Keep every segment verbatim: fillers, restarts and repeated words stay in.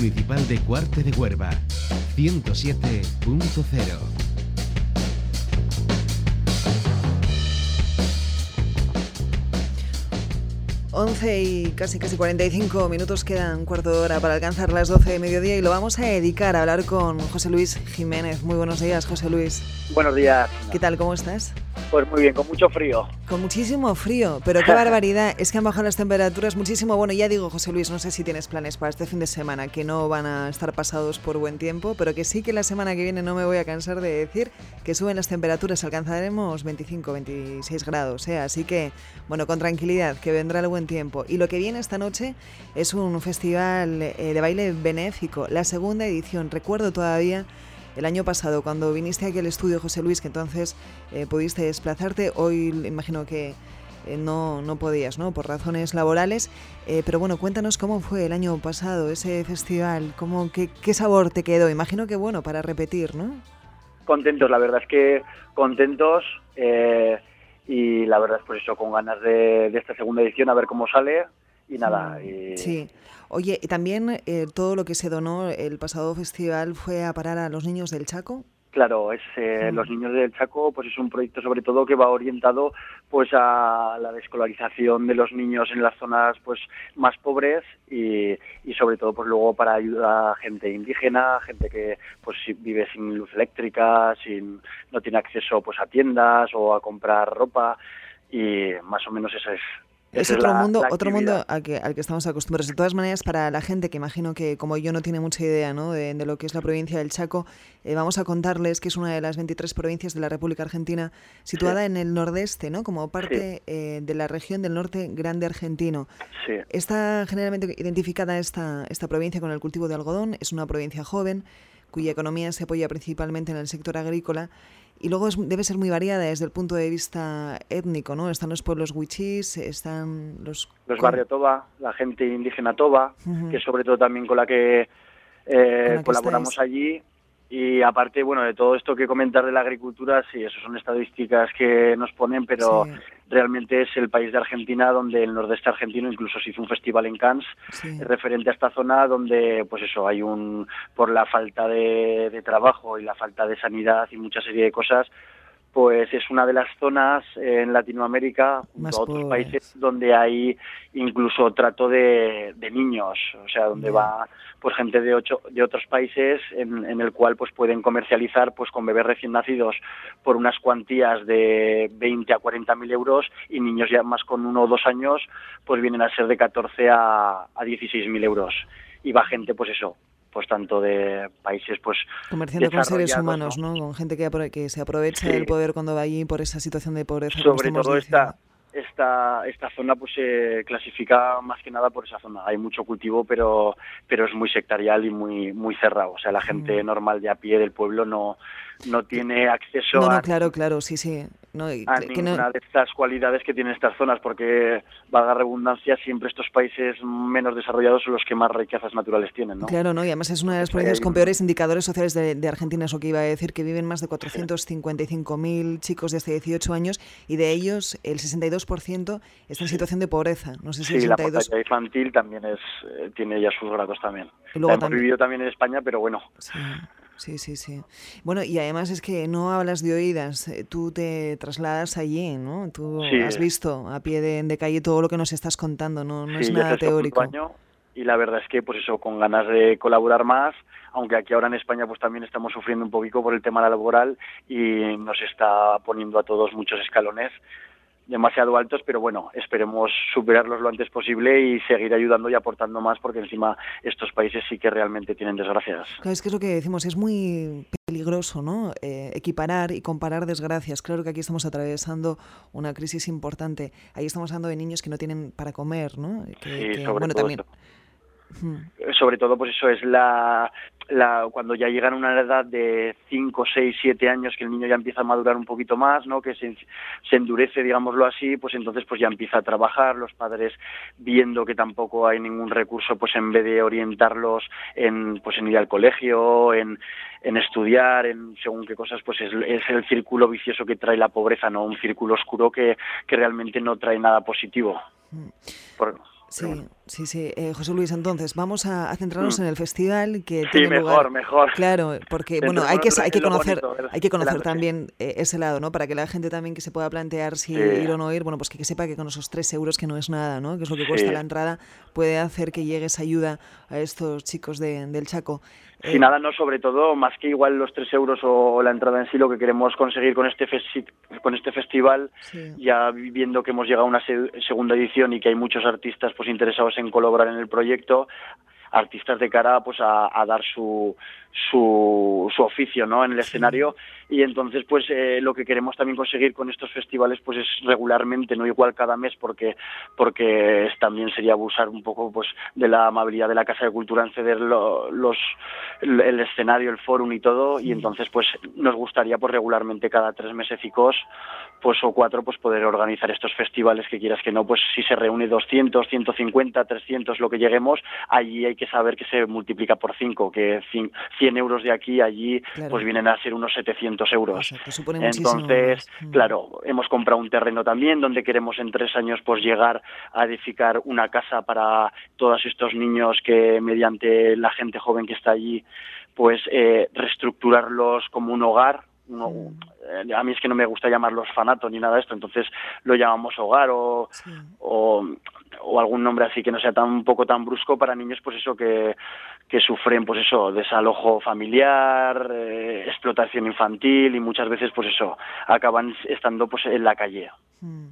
Municipal de Cuarte de Huerva, ciento siete punto cero. once y casi casi cuarenta y cinco minutos, quedan un cuarto de hora para alcanzar las doce de mediodía y lo vamos a dedicar a hablar con José Luis Jiménez. Muy buenos días, José Luis. Buenos días. ¿Qué tal? ¿Cómo estás? Pues muy bien, con mucho frío. Con muchísimo frío, pero qué barbaridad, es que han bajado las temperaturas muchísimo. Bueno, ya digo, José Luis, no sé si tienes planes para este fin de semana, que no van a estar pasados por buen tiempo, pero que sí que la semana que viene no me voy a cansar de decir que suben las temperaturas, alcanzaremos veinticinco, veintiséis grados, ¿eh? Así que, bueno, con tranquilidad, que vendrá el buen tiempo. Y lo que viene esta noche es un festival eh, de baile benéfico, la segunda edición. Recuerdo todavía el año pasado, cuando viniste aquí al estudio, José Luis, que entonces eh, pudiste desplazarte. Hoy imagino que eh, no, no podías, ¿no? Por razones laborales. Eh, pero bueno, cuéntanos cómo fue el año pasado ese festival, cómo, qué, qué sabor te quedó. Imagino que bueno, para repetir, ¿no? Contentos, la verdad es que contentos. Eh, y la verdad es por eso, con ganas de, de esta segunda edición, a ver cómo sale. Y nada. Y... Sí. Oye, y también eh, todo lo que se donó el pasado festival fue a parar a los niños del Chaco. Claro, es eh, Mm. los niños del Chaco, pues es un proyecto sobre todo que va orientado pues a la desescolarización de los niños en las zonas pues más pobres y, y sobre todo pues luego para ayudar a gente indígena, gente que pues vive sin luz eléctrica, sin no tiene acceso pues a tiendas o a comprar ropa, y más o menos esa es. Es Esa otro es la, mundo, la otro actividad. mundo al que, al que estamos acostumbrados. De todas maneras, para la gente que imagino que, como yo, no tiene mucha idea, ¿no?, de, de lo que es la provincia del Chaco, eh, vamos a contarles que es una de las veintitrés provincias de la República Argentina, situada Sí. en el nordeste, ¿no?, como parte Sí. eh, de la región del norte grande argentino. Sí. Está generalmente identificada esta, esta provincia con el cultivo de algodón. Es una provincia joven, cuya economía se apoya principalmente en el sector agrícola. Y luego es, debe ser muy variada desde el punto de vista étnico, ¿no? Están los pueblos wichís, están los... Los barrios Toba, la gente indígena Toba, Uh-huh. que sobre todo también con la que eh, Con la que colaboramos estáis. allí. Y aparte, bueno, de todo esto que comentar de la agricultura, sí, eso son estadísticas que nos ponen, pero Sí. realmente es el país de Argentina donde el nordeste argentino, incluso se hizo un festival en Cannes, Sí. referente a esta zona donde, pues eso, hay un, por la falta de, de trabajo y la falta de sanidad y mucha serie de cosas, pues es una de las zonas en Latinoamérica, junto Más a otros pobres. países, donde hay incluso trato de, de niños, o sea, donde Ya. va pues gente de ocho, de otros países en, en el cual pues pueden comercializar pues con bebés recién nacidos por unas cuantías de veinte a cuarenta mil euros, y niños ya más con uno o dos años pues vienen a ser de catorce a dieciséis mil euros, y va gente pues eso, pues tanto de países pues Comerciando con seres desarrollados, humanos, ¿no? ¿no? Con gente que, apro- que se aprovecha Sí. del poder cuando va allí por esa situación de pobreza, como Sobre estamos todo diciendo. esta esta esta zona pues se clasifica más que nada por esa zona. Hay mucho cultivo, pero pero es muy sectorial y muy muy cerrado. O sea, la gente Mm. normal de a pie del pueblo no no tiene acceso No, no, a, claro, claro, sí, sí. No, y a que no, ninguna de estas cualidades que tienen estas zonas, porque, valga redundancia, siempre estos países menos desarrollados son los que más riquezas naturales tienen, ¿no? claro, ¿no? Y además es una de las Entonces, provincias ahí con hay un- peores indicadores sociales de, de Argentina, eso que iba a decir, que viven más de cuatrocientos cincuenta y cinco mil chicos de hasta dieciocho años, y de ellos el sesenta y dos por ciento está en Sí. situación de pobreza. No sé si Sí, la sesenta y dos... mortalidad infantil también es eh, tiene ya sus grados también. Y La luego hemos también... vivido también en España, pero bueno. Sí, sí, sí, sí. Bueno, y además es que no hablas de oídas, eh, tú te trasladas allí, ¿no? Tú Sí, has visto a pie de, de calle todo lo que nos estás contando, no, no es sí, ya es nada el segundo teórico. año, y la verdad es que, pues eso, con ganas de colaborar más, aunque aquí ahora en España pues también estamos sufriendo un poquito por el tema laboral y nos está poniendo a todos muchos escalones demasiado altos, pero bueno, esperemos superarlos lo antes posible y seguir ayudando y aportando más, porque encima estos países sí que realmente tienen desgracias. Claro, es que es lo que decimos, es muy peligroso, ¿no? Eh, equiparar y comparar desgracias. Claro que aquí estamos atravesando una crisis importante. Ahí estamos hablando de niños que no tienen para comer, ¿no? Que, Sí, que, sobre bueno, todo también... esto. Hmm. Sobre todo, pues eso es la, la cuando ya llegan a una edad de cinco, seis, siete años, que el niño ya empieza a madurar un poquito más, ¿no? Que se, se endurece, digámoslo así, pues entonces pues ya empieza a trabajar, los padres viendo que tampoco hay ningún recurso, pues en vez de orientarlos en pues en ir al colegio, en, en estudiar, en según qué cosas, pues es, es el círculo vicioso que trae la pobreza, ¿no? Un círculo oscuro que, que realmente no trae nada positivo. Hmm. Por, Sí, sí, sí. Eh, José Luis, entonces, vamos a, a centrarnos mm. en el festival que sí, tiene mejor, lugar. mejor. Claro, porque bueno, hay que, hay que conocer, hay que conocer también eh, ese lado, ¿no? Para que la gente también que se pueda plantear si sí. ir o no ir, bueno, pues que, que sepa que con esos tres euros, que no es nada, ¿no? Que es lo que cuesta sí. la entrada, puede hacer que llegue esa ayuda a estos chicos de, del Chaco. Si eh, nada, no, sobre todo, más que igual los tres euros o la entrada en sí, lo que queremos conseguir con este festi con este festival, sí. ya viendo que hemos llegado a una se segunda edición y que hay muchos artistas pues interesados en colaborar en el proyecto, artistas de cara pues a, a dar su, su su oficio, ¿no?, en el escenario. Y entonces pues eh, lo que queremos también conseguir con estos festivales pues es regularmente, no igual cada mes, porque porque es, también sería abusar un poco pues de la amabilidad de la Casa de Cultura en ceder lo, los el, el escenario, el fórum y todo, y entonces pues nos gustaría pues regularmente cada tres mesecicos pues o cuatro pues poder organizar estos festivales, que quieras que no, pues si se reúne doscientos, ciento cincuenta, trescientos, lo que lleguemos, allí hay que saber que se multiplica por cinco, que cien euros de aquí allí claro. pues vienen a ser unos setecientos euros. Exacto, entonces, claro, hemos comprado un terreno también donde queremos en tres años pues llegar a edificar una casa para todos estos niños que mediante la gente joven que está allí pues eh, reestructurarlos como un hogar. No, eh, a mí es que no me gusta llamarlos orfanato ni nada de esto, entonces lo llamamos hogar o, sí. o, o algún nombre así que no sea tan un poco tan brusco para niños pues eso que, que sufren pues eso desalojo familiar, eh, explotación infantil y muchas veces pues eso acaban estando pues en la calle. Mm.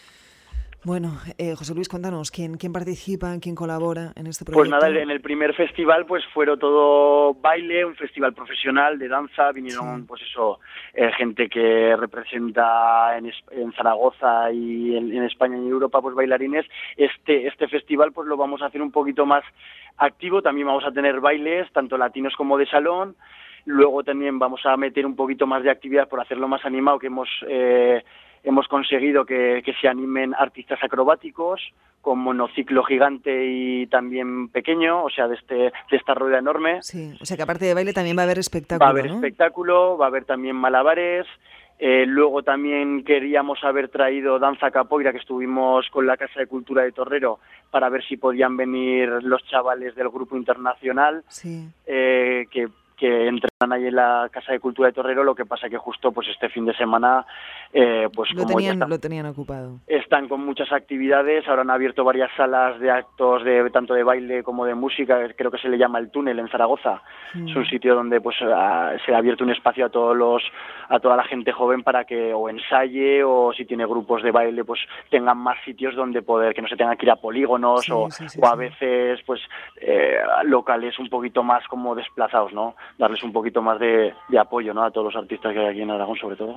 Bueno, eh, José Luis, cuéntanos, ¿quién, ¿quién participa, quién colabora en este proyecto? Pues nada, en el primer festival pues fueron todo baile, un festival profesional de danza, vinieron sí. pues eso, eh, gente que representa en, en Zaragoza y en, en España y Europa pues bailarines. Este, este festival pues lo vamos a hacer un poquito más activo, también vamos a tener bailes, tanto latinos como de salón. Luego también vamos a meter un poquito más de actividad por hacerlo más animado, que hemos... Eh, Hemos conseguido que, que se animen artistas acrobáticos con monociclo gigante y también pequeño, o sea, de este de esta rueda enorme. Sí, o sea que aparte de baile también va a haber espectáculo, Va a haber ¿no? espectáculo, va a haber también malabares. Eh, luego también queríamos haber traído danza capoeira, que estuvimos con la Casa de Cultura de Torrero, para ver si podían venir los chavales del grupo internacional, sí. eh, que que entrenan ahí en la Casa de Cultura de Torrero. Lo que pasa que justo pues este fin de semana eh, pues lo como tenían, están, lo tenían ocupado. Están con muchas actividades, ahora han abierto varias salas de actos de tanto de baile como de música, creo que se le llama El Túnel en Zaragoza. Mm. Es un sitio donde pues a, se ha abierto un espacio a todos los a toda la gente joven para que o ensaye o si tiene grupos de baile pues tengan más sitios donde poder, que no se tengan que ir a polígonos sí, o, sí, sí, o a sí. veces pues eh, locales un poquito más como desplazados, ¿no? Darles un poquito más de, de apoyo, ¿no?, a todos los artistas que hay aquí en Aragón, sobre todo.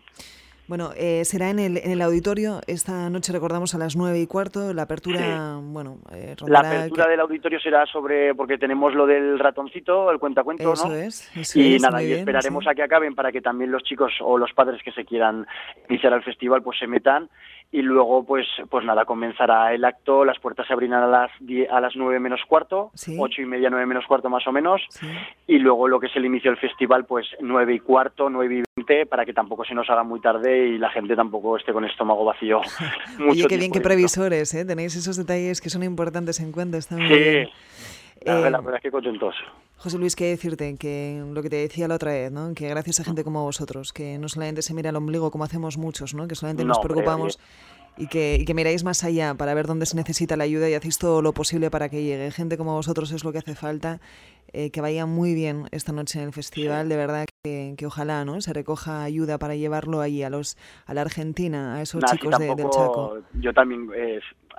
Bueno, eh, será en el, en el auditorio. Esta noche recordamos a las nueve y cuarto. La apertura, sí. bueno... Eh, la apertura que... del auditorio será sobre... Porque tenemos lo del ratoncito, el cuentacuentos, eso ¿no? Es, eso y es, nada, y bien, esperaremos sí. a que acaben para que también los chicos o los padres que se quieran iniciar al festival pues se metan. Y luego, pues pues nada, comenzará el acto, las puertas se abrirán a las diez, a las nueve menos cuarto, ¿sí? ocho y media, nueve menos cuarto más o menos, ¿sí? Y luego lo que es el inicio del festival, pues nueve y cuarto, nueve y veinte, para que tampoco se nos haga muy tarde y la gente tampoco esté con el estómago vacío. mucho Oye, qué bien, qué previsores, ¿eh? Tenéis esos detalles que son importantes en cuenta, está muy bien. Sí, la, eh, la verdad es que contentos. José Luis, qué decirte, que lo que te decía la otra vez, ¿no?, que gracias a gente como vosotros, que no solamente se mira al ombligo como hacemos muchos, ¿no?, que solamente no, nos preocupamos hombre, y que, y que miráis más allá para ver dónde se necesita la ayuda y hacéis todo lo posible para que llegue. Gente como vosotros es lo que hace falta, eh, que vaya muy bien esta noche en el festival, de verdad que, que ojalá, ¿no?, se recoja ayuda para llevarlo allí a los a la Argentina, a esos nah, chicos si de, del Chaco. Yo también... Eh,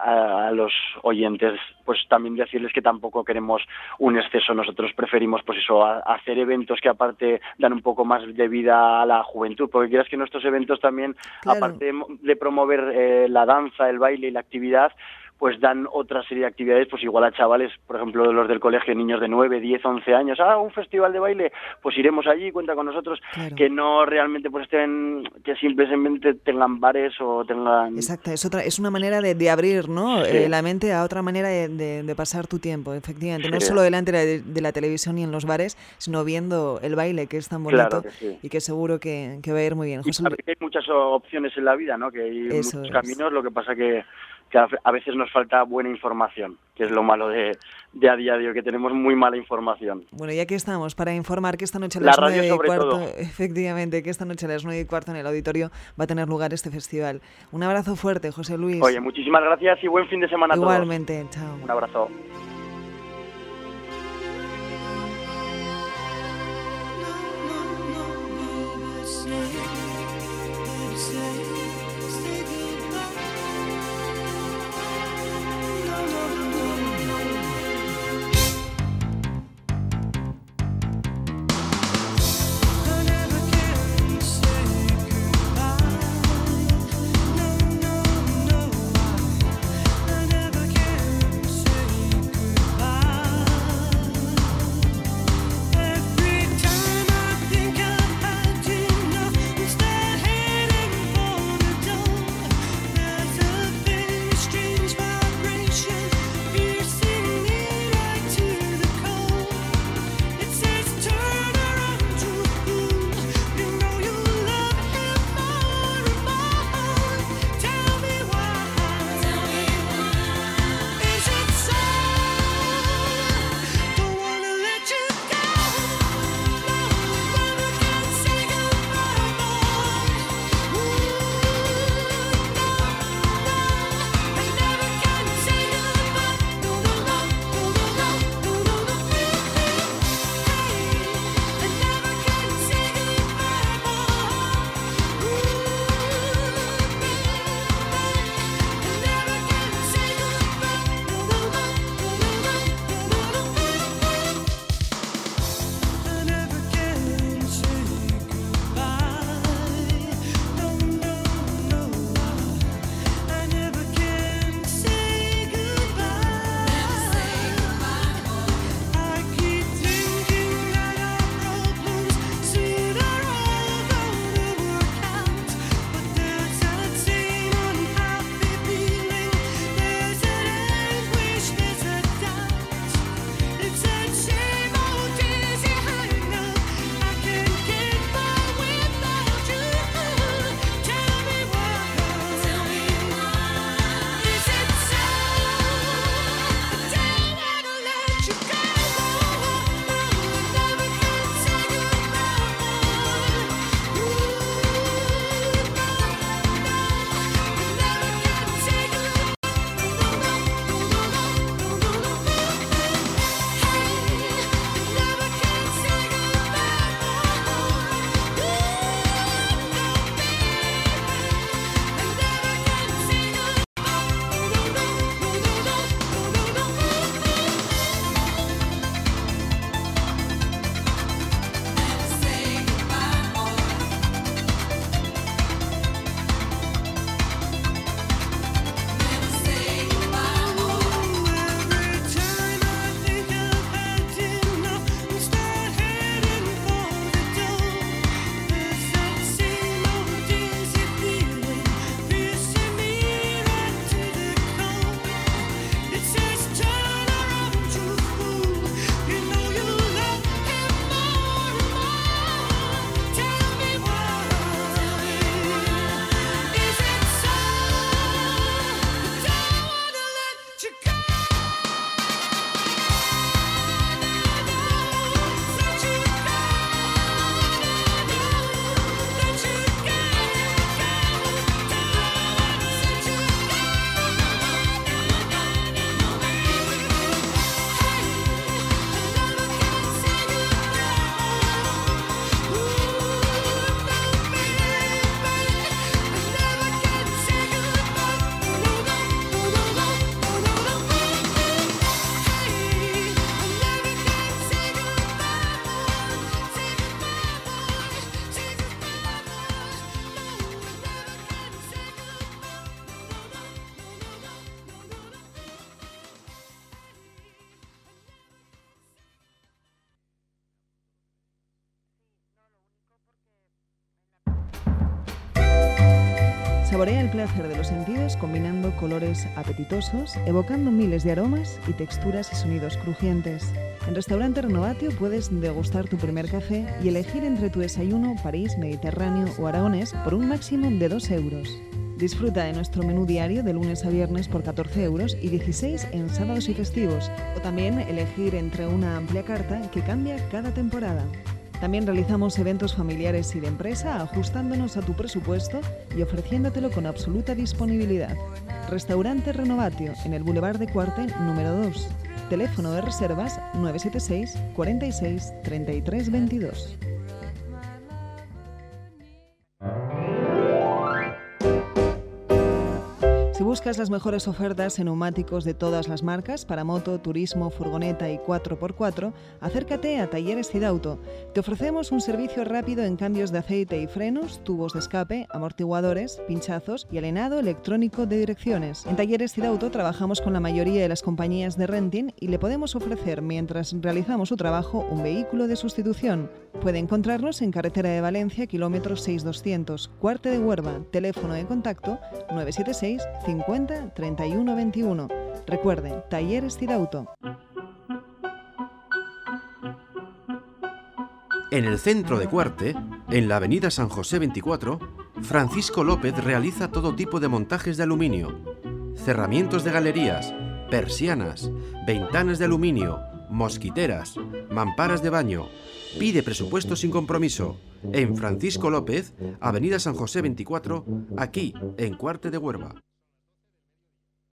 a los oyentes pues también decirles que tampoco queremos un exceso. Nosotros preferimos pues eso, a, a hacer eventos que aparte dan un poco más de vida a la juventud, porque quieras que nuestros eventos también, claro, aparte de promover eh, la danza, el baile y la actividad, pues dan otra serie de actividades, pues igual a chavales, por ejemplo, los del colegio, niños de nueve, diez, once años, ah, un festival de baile, pues iremos allí, cuenta con nosotros, claro, que no realmente pues estén, que simplemente tengan bares o tengan... Exacto, es otra, es una manera de, de abrir, ¿no?, sí. eh, la mente a otra manera de, de, de pasar tu tiempo, efectivamente, sí. no solo delante de, de la televisión y en los bares, sino viendo el baile, que es tan bonito, claro que sí, y que seguro que, que va a ir muy bien. José... Y hay muchas opciones en la vida, ¿no?, que hay Eso muchos es. caminos, lo que pasa que que a, a veces nos falta buena información, que es lo malo de, de a día de hoy, que tenemos muy mala información. Bueno, ya que estamos, para informar que esta noche a La las radio nueve y sobre cuarto, todo. efectivamente, que esta noche a las nueve y cuarto en el auditorio va a tener lugar este festival. Un abrazo fuerte, José Luis. Oye, muchísimas gracias y buen fin de semana a todos. Igualmente, chao. Un abrazo. Saborea el placer de los sentidos combinando colores apetitosos, evocando miles de aromas y texturas y sonidos crujientes. En Restaurante Renovatio puedes degustar tu primer café y elegir entre tu desayuno París, Mediterráneo o Aragonés por un máximo de dos euros. Disfruta de nuestro menú diario de lunes a viernes por catorce euros y dieciséis en sábados y festivos, o también elegir entre una amplia carta que cambia cada temporada. También realizamos eventos familiares y de empresa ajustándonos a tu presupuesto y ofreciéndotelo con absoluta disponibilidad. Restaurante Renovatio, en el Boulevard de Cuarte, número dos. Teléfono de reservas nueve siete seis, cuarenta y seis, treinta y tres veintidós. Si buscas las mejores ofertas en neumáticos de todas las marcas para moto, turismo, furgoneta y cuatro por cuatro, acércate a Talleres Cidauto. Te ofrecemos un servicio rápido en cambios de aceite y frenos, tubos de escape, amortiguadores, pinchazos y alenado electrónico de direcciones. En Talleres Cidauto trabajamos con la mayoría de las compañías de renting y le podemos ofrecer, mientras realizamos su trabajo, un vehículo de sustitución. Puede encontrarnos en Carretera de Valencia, kilómetro seis mil doscientos, Cuarte de Huerva. Teléfono de contacto nueve siete seis, cincuenta, treinta y uno veintiuno. Recuerde, Talleres Cidauto. En el centro de Cuarte, en la avenida San José veinticuatro, Francisco López realiza todo tipo de montajes de aluminio, cerramientos de galerías, persianas, ventanas de aluminio, mosquiteras, mamparas de baño. Pide presupuesto sin compromiso en Francisco López, avenida San José veinticuatro, aquí en Cuarte de Huerva.